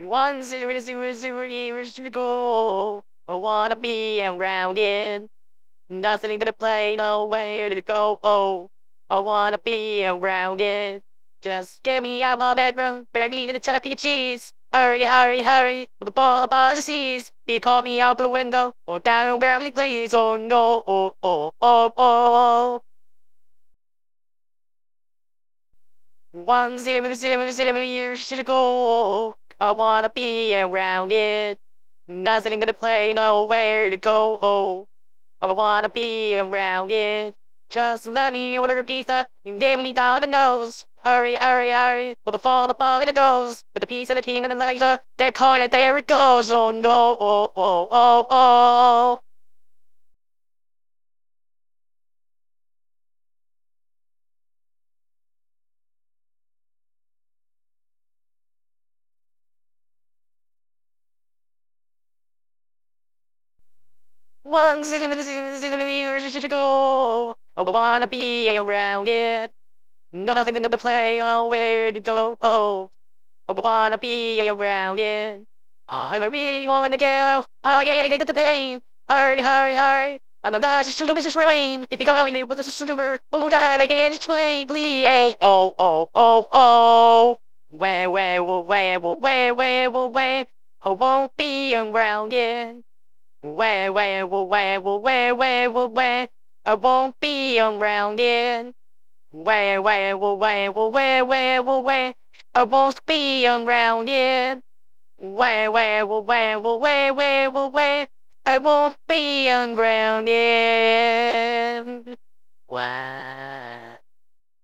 1 0 0 0 years to go. I wanna be around it. Nothing to play, nowhere to go. Oh, I wanna be around it. Just get me out of my bedroom, but I need a chuck E. Cheese. Hurry, hurry, hurry, with the ball above the seas. They call me out the window, or down where me please. Oh no, oh, oh, oh, oh. 1 0 0 0 years to go. I wanna be around it. Nothing to play, nowhere to go. Oh, I wanna be around it. Just let me order a pizza and give me down the nose. Hurry, hurry, hurry, for the fall apart it goes. With the piece of the king and the laser, they're calling it, there it goes. Oh no, oh, oh, oh, oh. 1 0 0 0 years to go. I wanna be around it. Nothing to play, nowhere to go. Oh, I wanna be around it. I really wanna go. Oh yeah, get the pain. Hurry, hurry, hurry. I'm not just a Mrs. Rain. If you're going with a super, oh, that I can't explain, please. Oh, oh, oh, oh. Where? I won't be around it. Where? I won't be around it. Where? I won't be around it. Where? I won't be around it. Wow.